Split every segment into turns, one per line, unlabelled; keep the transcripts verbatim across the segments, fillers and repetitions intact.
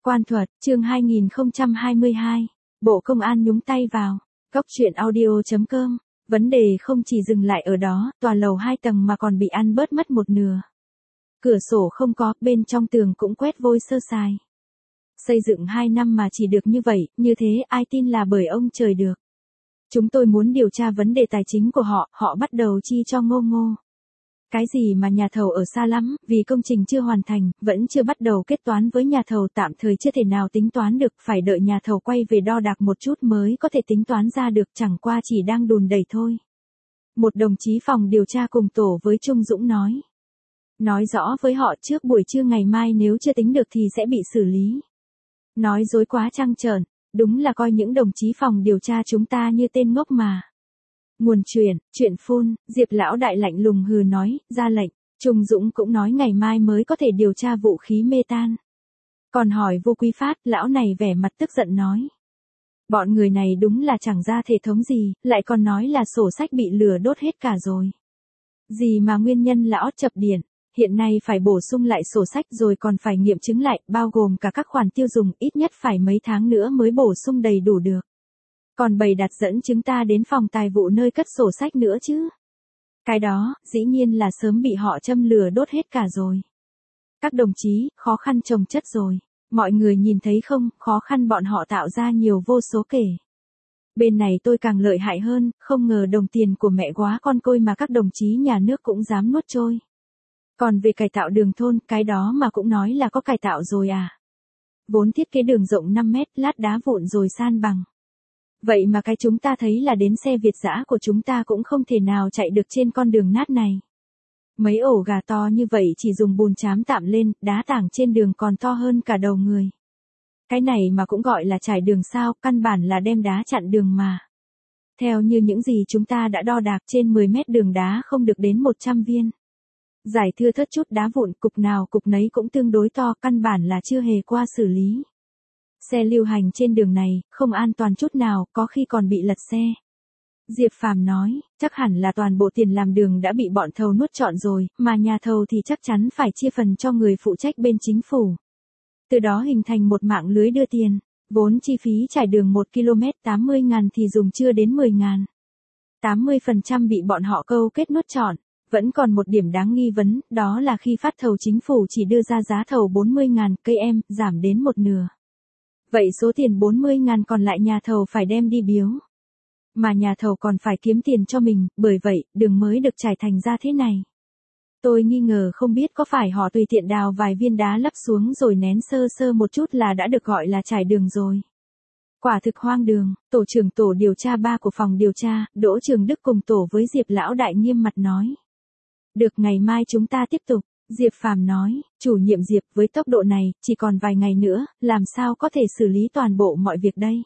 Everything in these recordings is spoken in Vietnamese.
Quan thuật, chương hai nghìn không trăm hai mươi hai. Bộ Công an nhúng tay vào. Góc truyện audio chấm com. Vấn đề không chỉ dừng lại ở đó, tòa lầu hai tầng mà còn bị ăn bớt mất một nửa. Cửa sổ không có, bên trong tường cũng quét vôi sơ sài. Xây dựng hai năm mà chỉ được như vậy, như thế ai tin là bởi ông trời được. Chúng tôi muốn điều tra vấn đề tài chính của họ, họ bắt đầu chi cho ngô ngô. Cái gì mà nhà thầu ở xa lắm, vì công trình chưa hoàn thành, vẫn chưa bắt đầu kết toán với nhà thầu, tạm thời chưa thể nào tính toán được, phải đợi nhà thầu quay về đo đạc một chút mới có thể tính toán ra được, chẳng qua chỉ đang đùn đẩy thôi. Một đồng chí phòng điều tra cùng tổ với Trung Dũng nói. Nói rõ với họ trước buổi trưa ngày mai nếu chưa tính được thì sẽ bị xử lý. Nói dối quá trăng trợn, đúng là coi những đồng chí phòng điều tra chúng ta như tên ngốc mà. Nguồn chuyện, chuyện phun, Diệp lão đại lạnh lùng hừ nói, ra lệnh. Trung Dũng cũng nói ngày mai mới có thể điều tra vũ khí mê tan. Còn hỏi Vô Quý Phát, lão này vẻ mặt tức giận nói. Bọn người này đúng là chẳng ra thể thống gì, lại còn nói là sổ sách bị lửa đốt hết cả rồi. Gì mà nguyên nhân là ót chập điện, hiện nay phải bổ sung lại sổ sách rồi còn phải nghiệm chứng lại, bao gồm cả các khoản tiêu dùng, ít nhất phải mấy tháng nữa mới bổ sung đầy đủ được. Còn bày đặt dẫn chúng ta đến phòng tài vụ nơi cất sổ sách nữa chứ. Cái đó, dĩ nhiên là sớm bị họ châm lửa đốt hết cả rồi. Các đồng chí, khó khăn chồng chất rồi. Mọi người nhìn thấy không, khó khăn bọn họ tạo ra nhiều vô số kể. Bên này tôi càng lợi hại hơn, không ngờ đồng tiền của mẹ quá con côi mà các đồng chí nhà nước cũng dám nuốt trôi. Còn về cải tạo đường thôn, cái đó mà cũng nói là có cải tạo rồi à. Vốn thiết kế đường rộng năm mét, lát đá vụn rồi san bằng. Vậy mà cái chúng ta thấy là đến xe Việt dã của chúng ta cũng không thể nào chạy được trên con đường nát này. Mấy ổ gà to như vậy chỉ dùng bùn chám tạm lên, đá tảng trên đường còn to hơn cả đầu người. Cái này mà cũng gọi là trải đường sao, căn bản là đem đá chặn đường mà. Theo như những gì chúng ta đã đo đạc, trên mười mét đường đá không được đến một trăm viên. Giải thưa thớt chút đá vụn, cục nào cục nấy cũng tương đối to, căn bản là chưa hề qua xử lý. Xe lưu hành trên đường này, không an toàn chút nào, có khi còn bị lật xe. Diệp Phàm nói, chắc hẳn là toàn bộ tiền làm đường đã bị bọn thầu nuốt trọn rồi, mà nhà thầu thì chắc chắn phải chia phần cho người phụ trách bên chính phủ. Từ đó hình thành một mạng lưới đưa tiền, vốn chi phí trải đường một ki lô mét tám mươi ngàn thì dùng chưa đến mười ngàn. tám mươi phần trăm bị bọn họ câu kết nuốt trọn. Vẫn còn một điểm đáng nghi vấn, đó là khi phát thầu chính phủ chỉ đưa ra giá thầu bốn mươi ngàn cây em, giảm đến một nửa. Vậy số tiền bốn mươi ngàn còn lại nhà thầu phải đem đi biếu. Mà nhà thầu còn phải kiếm tiền cho mình, bởi vậy, đường mới được trải thành ra thế này. Tôi nghi ngờ không biết có phải họ tùy tiện đào vài viên đá lấp xuống rồi nén sơ sơ một chút là đã được gọi là trải đường rồi. Quả thực hoang đường, tổ trưởng tổ điều tra ba của phòng điều tra, Đỗ Trường Đức cùng tổ với Diệp lão đại nghiêm mặt nói. Được, ngày mai chúng ta tiếp tục. Diệp Phàm nói, chủ nhiệm Diệp, với tốc độ này, chỉ còn vài ngày nữa, làm sao có thể xử lý toàn bộ mọi việc đây?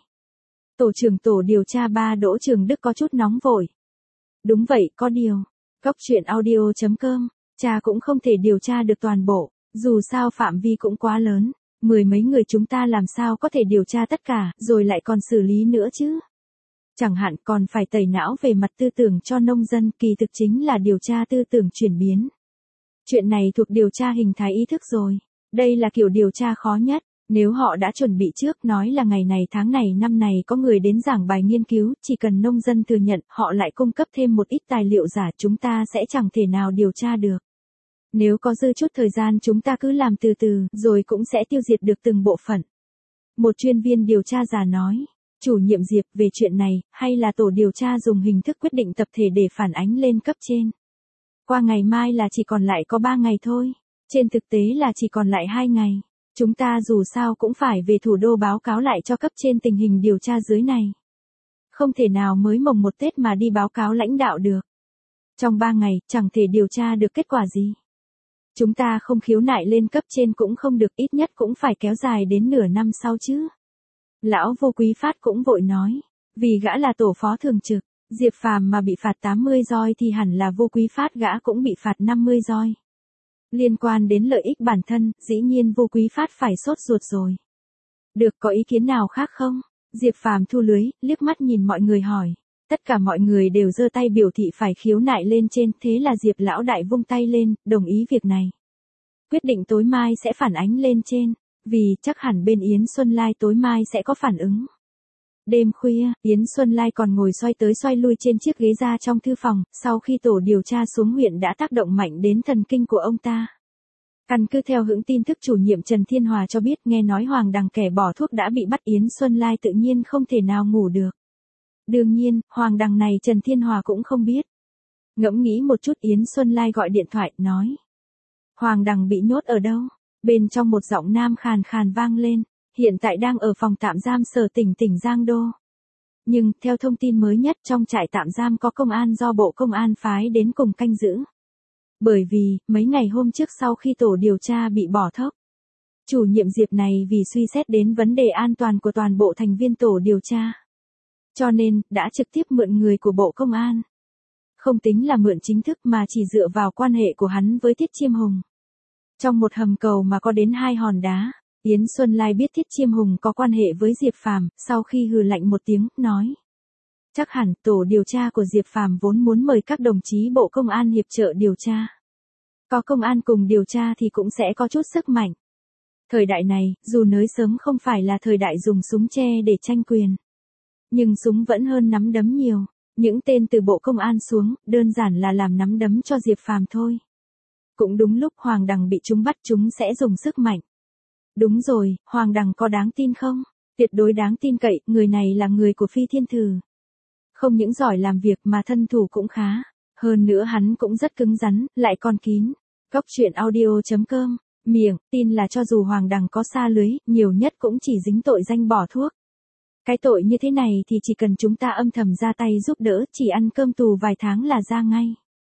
Tổ trưởng tổ điều tra ba Đỗ Trường Đức có chút nóng vội. Đúng vậy, có điều. Góc truyện audio chấm com, cha cũng không thể điều tra được toàn bộ, dù sao phạm vi cũng quá lớn, mười mấy người chúng ta làm sao có thể điều tra tất cả, rồi lại còn xử lý nữa chứ? Chẳng hạn còn phải tẩy não về mặt tư tưởng cho nông dân, kỳ thực chính là điều tra tư tưởng chuyển biến. Chuyện này thuộc điều tra hình thái ý thức rồi. Đây là kiểu điều tra khó nhất. Nếu họ đã chuẩn bị trước nói là ngày này tháng này năm này có người đến giảng bài nghiên cứu, chỉ cần nông dân thừa nhận, họ lại cung cấp thêm một ít tài liệu giả, chúng ta sẽ chẳng thể nào điều tra được. Nếu có dư chút thời gian chúng ta cứ làm từ từ, rồi cũng sẽ tiêu diệt được từng bộ phận. Một chuyên viên điều tra già nói. Chủ nhiệm Diệp, về chuyện này, hay là tổ điều tra dùng hình thức quyết định tập thể để phản ánh lên cấp trên? Qua ngày mai là chỉ còn lại có ba ngày thôi. Trên thực tế là chỉ còn lại hai ngày. Chúng ta dù sao cũng phải về thủ đô báo cáo lại cho cấp trên tình hình điều tra dưới này. Không thể nào mới mồng một Tết mà đi báo cáo lãnh đạo được. Trong ba ngày, chẳng thể điều tra được kết quả gì. Chúng ta không khiếu nại lên cấp trên cũng không được, ít nhất cũng phải kéo dài đến nửa năm sau chứ. Lão Vô Quý Phát cũng vội nói, vì gã là tổ phó thường trực, Diệp Phàm mà bị phạt tám mươi roi thì hẳn là Vô Quý Phát gã cũng bị phạt năm mươi roi. Liên quan đến lợi ích bản thân, dĩ nhiên Vô Quý Phát phải sốt ruột rồi. Được, có ý kiến nào khác không? Diệp Phàm thu lưới, liếc mắt nhìn mọi người hỏi. Tất cả mọi người đều giơ tay biểu thị phải khiếu nại lên trên, thế là Diệp lão đại vung tay lên, đồng ý việc này. Quyết định tối mai sẽ phản ánh lên trên. Vì chắc hẳn bên Yến Xuân Lai tối mai sẽ có phản ứng. Đêm khuya, Yến Xuân Lai còn ngồi xoay tới xoay lui trên chiếc ghế ra trong thư phòng, sau khi tổ điều tra xuống huyện đã tác động mạnh đến thần kinh của ông ta. Căn cứ theo hững tin tức chủ nhiệm Trần Thiên Hòa cho biết nghe nói Hoàng Đằng kẻ bỏ thuốc đã bị bắt, Yến Xuân Lai tự nhiên không thể nào ngủ được. Đương nhiên, Hoàng Đằng này Trần Thiên Hòa cũng không biết. Ngẫm nghĩ một chút Yến Xuân Lai gọi điện thoại, nói. Hoàng Đằng bị nhốt ở đâu? Bên trong một giọng nam khàn khàn vang lên, hiện tại đang ở phòng tạm giam sở tỉnh tỉnh Giang Đô. Nhưng, theo thông tin mới nhất trong trại tạm giam có công an do Bộ Công an phái đến cùng canh giữ. Bởi vì, mấy ngày hôm trước sau khi tổ điều tra bị bỏ thốc, chủ nhiệm Diệp này vì suy xét đến vấn đề an toàn của toàn bộ thành viên tổ điều tra. Cho nên, đã trực tiếp mượn người của Bộ Công an. Không tính là mượn chính thức mà chỉ dựa vào quan hệ của hắn với Thiết Chiêm Hùng. Trong một hầm cầu mà có đến hai hòn đá, Yến Xuân Lai biết Thiết Chiêm Hùng có quan hệ với Diệp Phàm, sau khi hừ lạnh một tiếng, nói. Chắc hẳn, tổ điều tra của Diệp Phàm vốn muốn mời các đồng chí Bộ Công an hiệp trợ điều tra. Có công an cùng điều tra thì cũng sẽ có chút sức mạnh. Thời đại này, dù nới sớm không phải là thời đại dùng súng che để tranh quyền. Nhưng súng vẫn hơn nắm đấm nhiều. Những tên từ Bộ Công an xuống, đơn giản là làm nắm đấm cho Diệp Phàm thôi. Cũng đúng lúc Hoàng Đằng bị chúng bắt, chúng sẽ dùng sức mạnh. Đúng rồi, Hoàng Đằng có đáng tin không? Tuyệt đối đáng tin cậy, người này là người của Phi Thiên Thử. Không những giỏi làm việc mà thân thủ cũng khá. Hơn nữa hắn cũng rất cứng rắn, lại còn kín. Cốc truyện audio chấm com, miệng, tin là cho dù Hoàng Đằng có sa lưới, nhiều nhất cũng chỉ dính tội danh bỏ thuốc. Cái tội như thế này thì chỉ cần chúng ta âm thầm ra tay giúp đỡ, chỉ ăn cơm tù vài tháng là ra ngay.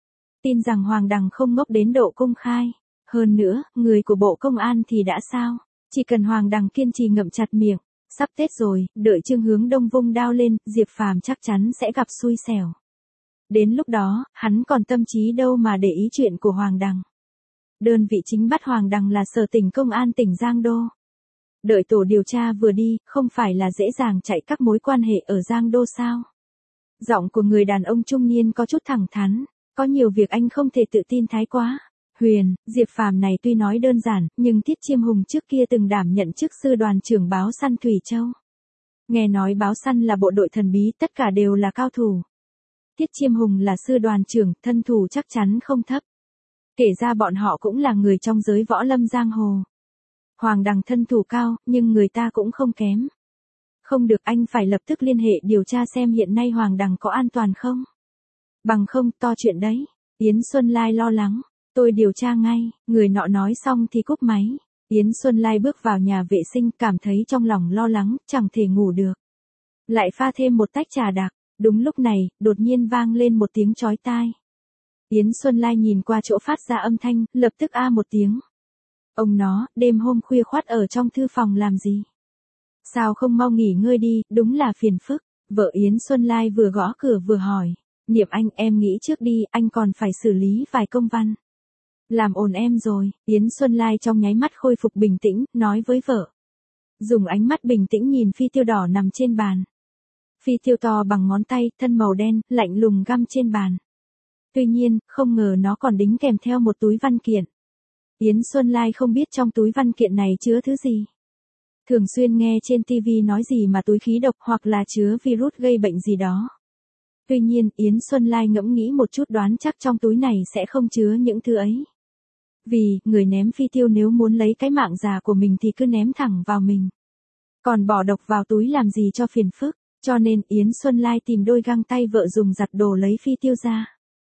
Tin rằng Hoàng Đằng không ngốc đến độ công khai. Hơn nữa, người của Bộ Công an thì đã sao? Chỉ cần Hoàng Đằng kiên trì ngậm chặt miệng. Sắp Tết rồi, đợi Trương Hướng Đông vung đao lên, Diệp Phàm chắc chắn sẽ gặp xui xẻo. Đến lúc đó, hắn còn tâm trí đâu mà để ý chuyện của Hoàng Đằng. Đơn vị chính bắt Hoàng Đằng là Sở Tỉnh Công an tỉnh Giang Đô. Đợi tổ điều tra vừa đi, không phải là dễ dàng chạy các mối quan hệ ở Giang Đô sao? Giọng của người đàn ông trung niên có chút thẳng thắn, có nhiều việc anh không thể tự tin thái quá. Huyền, Diệp Phàm này tuy nói đơn giản, nhưng Thiết Chiêm Hùng trước kia từng đảm nhận chức sư đoàn trưởng báo săn Thủy Châu. Nghe nói báo săn là bộ đội thần bí, tất cả đều là cao thủ. Thiết Chiêm Hùng là sư đoàn trưởng, thân thủ chắc chắn không thấp. Kể ra bọn họ cũng là người trong giới võ lâm giang hồ. Hoàng Đằng thân thủ cao, nhưng người ta cũng không kém. Không được, anh phải lập tức liên hệ điều tra xem hiện nay Hoàng Đằng có an toàn không. Bằng không, to chuyện đấy. Yến Xuân Lai lo lắng. Tôi điều tra ngay, người nọ nói xong thì cúp máy. Yến Xuân Lai bước vào nhà vệ sinh, cảm thấy trong lòng lo lắng, chẳng thể ngủ được. Lại pha thêm một tách trà đặc. Đúng lúc này, đột nhiên vang lên một tiếng chói tai. Yến Xuân Lai nhìn qua chỗ phát ra âm thanh, lập tức a một tiếng. Ông nó, đêm hôm khuya khoắt ở trong thư phòng làm gì? Sao không mau nghỉ ngơi đi, đúng là phiền phức. Vợ Yến Xuân Lai vừa gõ cửa vừa hỏi. Niệm Anh, em nghĩ trước đi, anh còn phải xử lý vài công văn. Làm ồn em rồi, Yến Xuân Lai trong nháy mắt khôi phục bình tĩnh, nói với vợ. Dùng ánh mắt bình tĩnh nhìn phi tiêu đỏ nằm trên bàn. Phi tiêu to bằng ngón tay, thân màu đen, lạnh lùng găm trên bàn. Tuy nhiên, không ngờ nó còn đính kèm theo một túi văn kiện. Yến Xuân Lai không biết trong túi văn kiện này chứa thứ gì. Thường xuyên nghe trên ti vi nói gì mà túi khí độc hoặc là chứa virus gây bệnh gì đó. Tuy nhiên, Yến Xuân Lai ngẫm nghĩ một chút đoán chắc trong túi này sẽ không chứa những thứ ấy. Vì, người ném phi tiêu nếu muốn lấy cái mạng già của mình thì cứ ném thẳng vào mình. Còn bỏ độc vào túi làm gì cho phiền phức, cho nên Yến Xuân Lai tìm đôi găng tay vợ dùng giặt đồ lấy phi tiêu ra.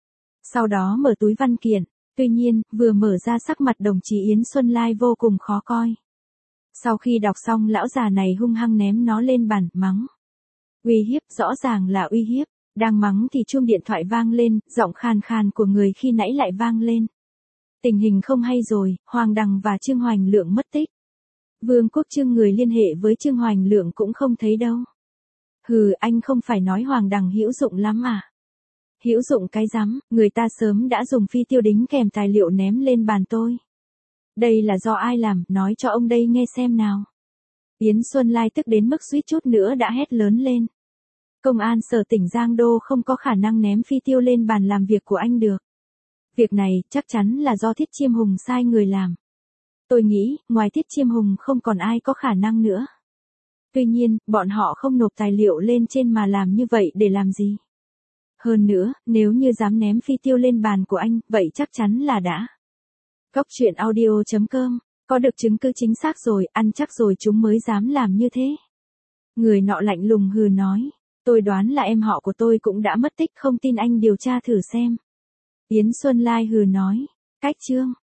Sau đó mở túi văn kiện, tuy nhiên, vừa mở ra sắc mặt đồng chí Yến Xuân Lai vô cùng khó coi. Sau khi đọc xong lão già này hung hăng ném nó lên bàn, mắng. Uy hiếp, rõ ràng là uy hiếp. Đang mắng thì chuông điện thoại vang lên, giọng khàn khàn của người khi nãy lại vang lên. Tình hình không hay rồi, Hoàng Đằng và Trương Hoành Lượng mất tích. Vương Quốc Trương người liên hệ với Trương Hoành Lượng cũng không thấy đâu. Hừ, anh không phải nói Hoàng Đằng hữu dụng lắm à? Hữu dụng cái rắm, người ta sớm đã dùng phi tiêu đính kèm tài liệu ném lên bàn tôi. Đây là do ai làm, nói cho ông đây nghe xem nào. Yến Xuân Lai tức đến mức suýt chút nữa đã hét lớn lên. Công an sở tỉnh Giang Đô không có khả năng ném phi tiêu lên bàn làm việc của anh được. Việc này chắc chắn là do Thiết Chiêm Hùng sai người làm. Tôi nghĩ, ngoài Tiết Chiêm Hùng không còn ai có khả năng nữa. Tuy nhiên, bọn họ không nộp tài liệu lên trên mà làm như vậy để làm gì? Hơn nữa, nếu như dám ném phi tiêu lên bàn của anh, vậy chắc chắn là đã. Góc truyện audio chấm com, có được chứng cứ chính xác rồi, ăn chắc rồi chúng mới dám làm như thế. Người nọ lạnh lùng hừ nói, tôi đoán là em họ của tôi cũng đã mất tích, không tin anh điều tra thử xem. Yến Xuân Lai hừ nói, cách chương.